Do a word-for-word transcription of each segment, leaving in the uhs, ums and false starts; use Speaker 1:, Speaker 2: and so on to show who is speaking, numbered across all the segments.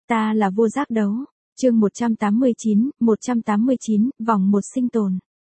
Speaker 1: Ta là vua giác đấu. Chương một trăm tám mươi chín, một trăm tám mươi chín, vòng một sinh tồn.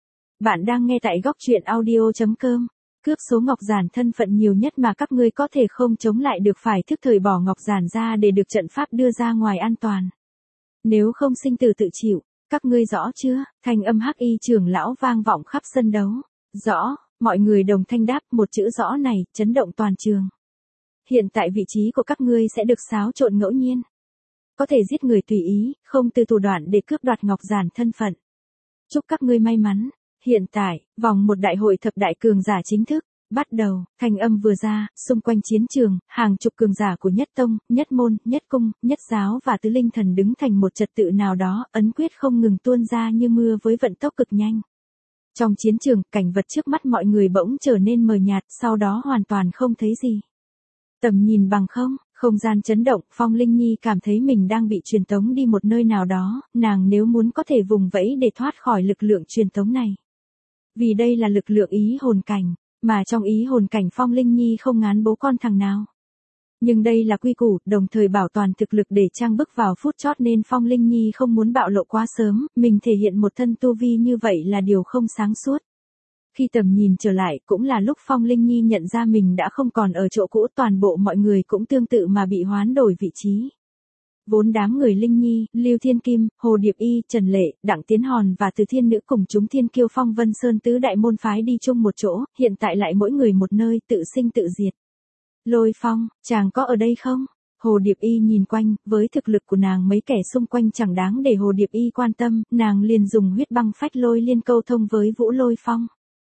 Speaker 1: Bạn đang nghe tại góc truyện audio chấm com. Cướp số ngọc giản thân phận nhiều nhất mà các ngươi có thể không chống lại được, phải thức thời bỏ ngọc giản ra để được trận pháp đưa ra ngoài an toàn. Nếu không sinh tử tự chịu, các ngươi rõ chưa? Thanh âm hắc y trưởng lão vang vọng khắp sân đấu. Rõ, mọi người đồng thanh đáp, một chữ rõ này chấn động toàn trường. Hiện tại vị trí của các ngươi sẽ được xáo trộn ngẫu nhiên. Có thể giết người tùy ý, không từ thủ đoạn để cướp đoạt ngọc giản thân phận. Chúc các ngươi may mắn. Hiện tại, vòng một đại hội thập đại cường giả chính thức bắt đầu. Thanh âm vừa ra, xung quanh chiến trường, hàng chục cường giả của nhất tông, nhất môn, nhất cung, nhất giáo và tứ linh thần đứng thành một trật tự nào đó, ấn quyết không ngừng tuôn ra như mưa với vận tốc cực nhanh. Trong chiến trường, cảnh vật trước mắt mọi người bỗng trở nên mờ nhạt, sau đó hoàn toàn không thấy gì. Tầm nhìn bằng không, không gian chấn động, Phong Linh Nhi cảm thấy mình đang bị truyền tống đi một nơi nào đó, nàng nếu muốn có thể vùng vẫy để thoát khỏi lực lượng truyền tống này. Vì đây là lực lượng ý hồn cảnh, mà trong ý hồn cảnh Phong Linh Nhi không ngán bố con thằng nào. Nhưng đây là quy củ, đồng thời bảo toàn thực lực để trang bước vào phút chót nên Phong Linh Nhi không muốn bạo lộ quá sớm, mình thể hiện một thân tu vi như vậy là điều không sáng suốt. Khi tầm nhìn trở lại cũng là lúc Phong Linh Nhi nhận ra mình đã không còn ở chỗ cũ, toàn bộ mọi người cũng tương tự mà bị hoán đổi vị trí. Vốn đám người Linh Nhi, Lưu Thiên Kim, Hồ Điệp Y, Trần Lệ, Đặng Tiến Hòn và Từ Thiên Nữ cùng chúng Thiên Kiêu Phong Vân Sơn tứ đại môn phái đi chung một chỗ, hiện tại lại mỗi người một nơi tự sinh tự diệt. Lôi Phong, chàng có ở đây không? Hồ Điệp Y nhìn quanh, với thực lực của nàng mấy kẻ xung quanh chẳng đáng để Hồ Điệp Y quan tâm, nàng liền dùng huyết băng phách lôi liên câu thông với Vũ Lôi Phong.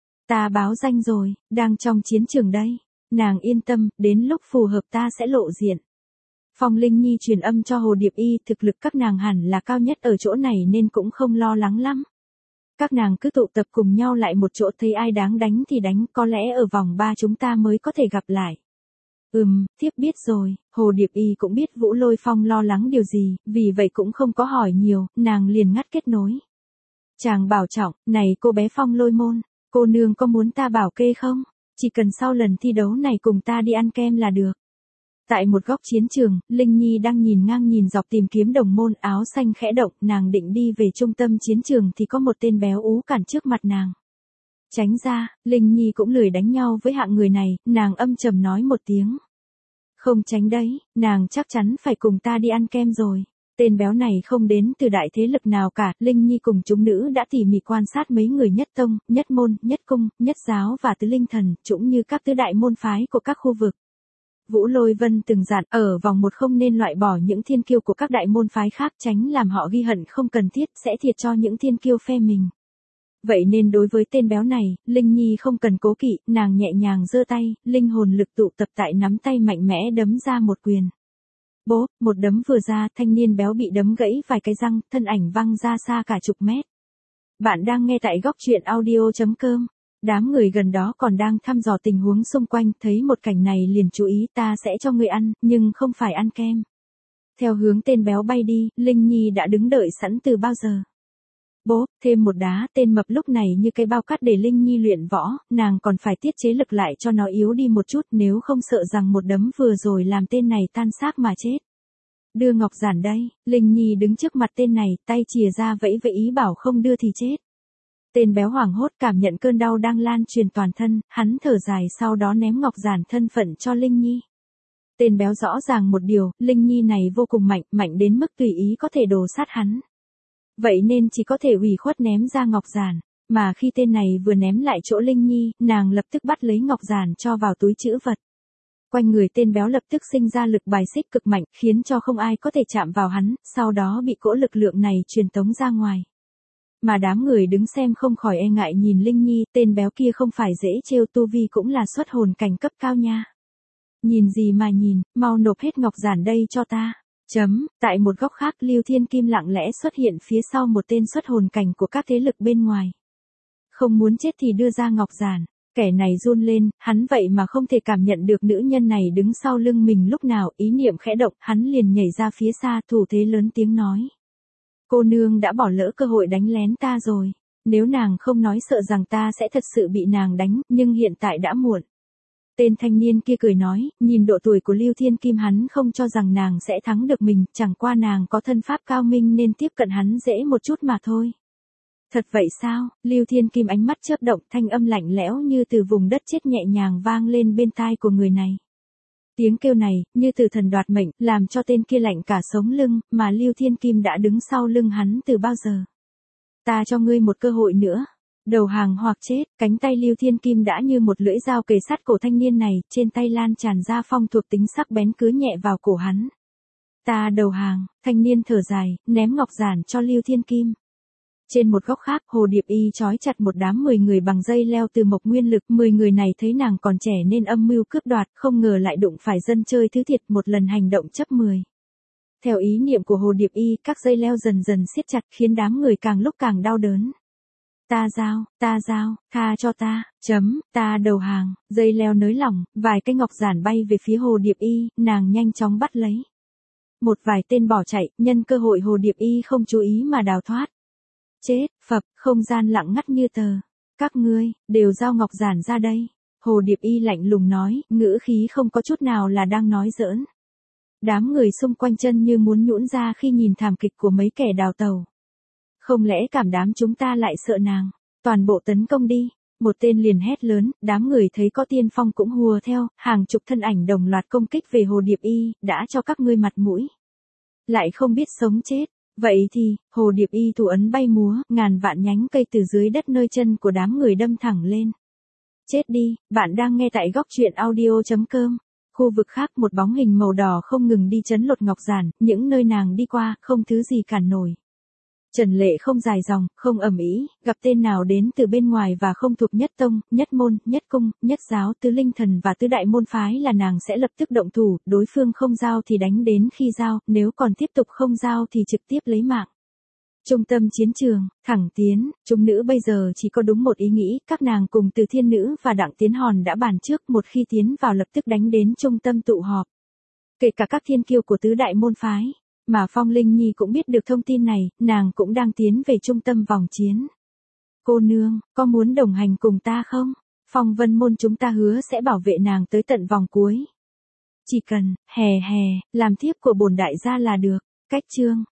Speaker 1: Ta báo danh rồi, đang trong chiến trường đây. Nàng yên tâm, đến lúc phù hợp ta sẽ lộ diện. Phong Linh Nhi truyền âm cho Hồ Điệp Y, thực lực các nàng hẳn là cao nhất ở chỗ này nên cũng không lo lắng lắm. Các nàng cứ tụ tập cùng nhau lại một chỗ, thấy ai đáng đánh thì đánh, có lẽ ở vòng ba chúng ta mới có thể gặp lại. Ừm, thiếp biết rồi. Hồ Điệp Y cũng biết Vũ Lôi Phong lo lắng điều gì, vì vậy cũng không có hỏi nhiều, nàng liền ngắt kết nối. Chàng bảo trọng, này cô bé Phong Lôi Môn, cô nương có muốn ta bảo kê không? Chỉ cần sau lần thi đấu này cùng ta đi ăn kem là được. Tại một góc chiến trường, Linh Nhi đang nhìn ngang nhìn dọc tìm kiếm đồng môn, áo xanh khẽ động, nàng định đi về trung tâm chiến trường thì có một tên béo ú cản trước mặt nàng. Tránh ra, Linh Nhi cũng lười đánh nhau với hạng người này, nàng âm trầm nói một tiếng. Không tránh đấy, nàng chắc chắn phải cùng ta đi ăn kem rồi. Tên béo này không đến từ đại thế lực nào cả, Linh Nhi cùng chúng nữ đã tỉ mỉ quan sát mấy người nhất tông, nhất môn, nhất cung, nhất giáo và tứ linh thần, cũng như các tứ đại môn phái của các khu vực. Vũ Lôi Vân từng dặn, ở vòng một không nên loại bỏ những thiên kiêu của các đại môn phái khác, tránh làm họ ghi hận không cần thiết, sẽ thiệt cho những thiên kiêu phe mình. Vậy nên đối với tên béo này, Linh Nhi không cần cố kỵ, nàng nhẹ nhàng giơ tay, linh hồn lực tụ tập tại nắm tay mạnh mẽ đấm ra một quyền. Bố, một đấm vừa ra, thanh niên béo bị đấm gãy vài cái răng, thân ảnh văng ra xa cả chục mét. Bạn đang nghe tại góc truyện audio chấm com. Đám người gần đó còn đang thăm dò tình huống xung quanh, thấy một cảnh này liền chú ý, ta sẽ cho người ăn, nhưng không phải ăn kem. Theo hướng tên béo bay đi, Linh Nhi đã đứng đợi sẵn từ bao giờ. Bố, thêm một đá, tên mập lúc này như cây bao cát để Linh Nhi luyện võ, nàng còn phải tiết chế lực lại cho nó yếu đi một chút, nếu không sợ rằng một đấm vừa rồi làm tên này tan xác mà chết. Đưa ngọc giản đây, Linh Nhi đứng trước mặt tên này, tay chìa ra vẫy vẫy ý bảo không đưa thì chết. Tên béo hoảng hốt cảm nhận cơn đau đang lan truyền toàn thân, hắn thở dài sau đó ném ngọc giản thân phận cho Linh Nhi. Tên béo rõ ràng một điều, Linh Nhi này vô cùng mạnh, mạnh đến mức tùy ý có thể đồ sát hắn. Vậy nên chỉ có thể ủy khuất ném ra ngọc giản, mà khi tên này vừa ném lại chỗ Linh Nhi, nàng lập tức bắt lấy ngọc giản cho vào túi trữ vật. Quanh người tên béo lập tức sinh ra lực bài xích cực mạnh, khiến cho không ai có thể chạm vào hắn, sau đó bị cỗ lực lượng này truyền tống ra ngoài. Mà đám người đứng xem không khỏi e ngại nhìn Linh Nhi, tên béo kia không phải dễ trêu, tu vi cũng là xuất hồn cảnh cấp cao nha. Nhìn gì mà nhìn, mau nộp hết ngọc giản đây cho ta. Chấm, tại một góc khác Lưu Thiên Kim lặng lẽ xuất hiện phía sau một tên xuất hồn cảnh của các thế lực bên ngoài. Không muốn chết thì đưa ra ngọc giản, kẻ này run lên, hắn vậy mà không thể cảm nhận được nữ nhân này đứng sau lưng mình lúc nào, ý niệm khẽ động, hắn liền nhảy ra phía xa, thủ thế lớn tiếng nói. Cô nương đã bỏ lỡ cơ hội đánh lén ta rồi, nếu nàng không nói sợ rằng ta sẽ thật sự bị nàng đánh, nhưng hiện tại đã muộn. Tên thanh niên kia cười nói, nhìn độ tuổi của Lưu Thiên Kim hắn không cho rằng nàng sẽ thắng được mình, chẳng qua nàng có thân pháp cao minh nên tiếp cận hắn dễ một chút mà thôi. Thật vậy sao? Lưu Thiên Kim ánh mắt chớp động, thanh âm lạnh lẽo như từ vùng đất chết nhẹ nhàng vang lên bên tai của người này. Tiếng kêu này, như từ thần đoạt mệnh, làm cho tên kia lạnh cả sống lưng, mà Lưu Thiên Kim đã đứng sau lưng hắn từ bao giờ. Ta cho ngươi một cơ hội nữa. Đầu hàng hoặc chết, cánh tay Lưu Thiên Kim đã như một lưỡi dao kề sát cổ thanh niên này, trên tay lan tràn ra phong thuộc tính sắc bén cứ nhẹ vào cổ hắn. Ta đầu hàng, thanh niên thở dài, ném ngọc giản cho Lưu Thiên Kim. Trên một góc khác, Hồ Điệp Y trói chặt một đám mười người bằng dây leo từ mộc nguyên lực, mười người này thấy nàng còn trẻ nên âm mưu cướp đoạt, không ngờ lại đụng phải dân chơi thứ thiệt, một lần hành động chấp mười. Theo ý niệm của Hồ Điệp Y, các dây leo dần dần siết chặt khiến đám người càng lúc càng đau đớn. Ta giao, ta giao, tha cho ta, chấm, ta đầu hàng, dây leo nới lỏng, vài cái ngọc giản bay về phía Hồ Điệp Y, nàng nhanh chóng bắt lấy. Một vài tên bỏ chạy, nhân cơ hội Hồ Điệp Y không chú ý mà đào thoát. Chết, phập, không gian lặng ngắt như tờ. Các ngươi, đều giao ngọc giản ra đây. Hồ Điệp Y lạnh lùng nói, ngữ khí không có chút nào là đang nói giỡn. Đám người xung quanh chân như muốn nhũn ra khi nhìn thảm kịch của mấy kẻ đào tàu. Không lẽ cảm đám chúng ta lại sợ nàng? Toàn bộ tấn công đi. Một tên liền hét lớn, đám người thấy có tiên phong cũng hùa theo, hàng chục thân ảnh đồng loạt công kích về Hồ Điệp Y, đã cho các ngươi mặt mũi. Lại không biết sống chết. Vậy thì, Hồ Điệp Y thủ ấn bay múa, ngàn vạn nhánh cây từ dưới đất nơi chân của đám người đâm thẳng lên. Chết đi, bạn đang nghe tại góc truyện audio chấm com. Khu vực khác một bóng hình màu đỏ không ngừng đi chấn lột ngọc giản, những nơi nàng đi qua, không thứ gì cản nổi. Trần Lệ không dài dòng, không ầm ĩ, gặp tên nào đến từ bên ngoài và không thuộc nhất tông, nhất môn, nhất cung, nhất giáo, tứ linh thần và tứ đại môn phái là nàng sẽ lập tức động thủ, đối phương không giao thì đánh đến khi giao, nếu còn tiếp tục không giao thì trực tiếp lấy mạng. Trung tâm chiến trường, thẳng tiến, chúng nữ bây giờ chỉ có đúng một ý nghĩ, các nàng cùng Từ Thiên Nữ và Đặng Tiến Hòn đã bàn trước, một khi tiến vào lập tức đánh đến trung tâm tụ họp. Kể cả các thiên kiêu của tứ đại môn phái. Mà Phong Linh Nhi cũng biết được thông tin này, nàng cũng đang tiến về trung tâm vòng chiến. Cô nương, có muốn đồng hành cùng ta không? Phong Vân Môn chúng ta hứa sẽ bảo vệ nàng tới tận vòng cuối. Chỉ cần, hè hè, làm thiếp của bổn đại gia là được. Cách chương.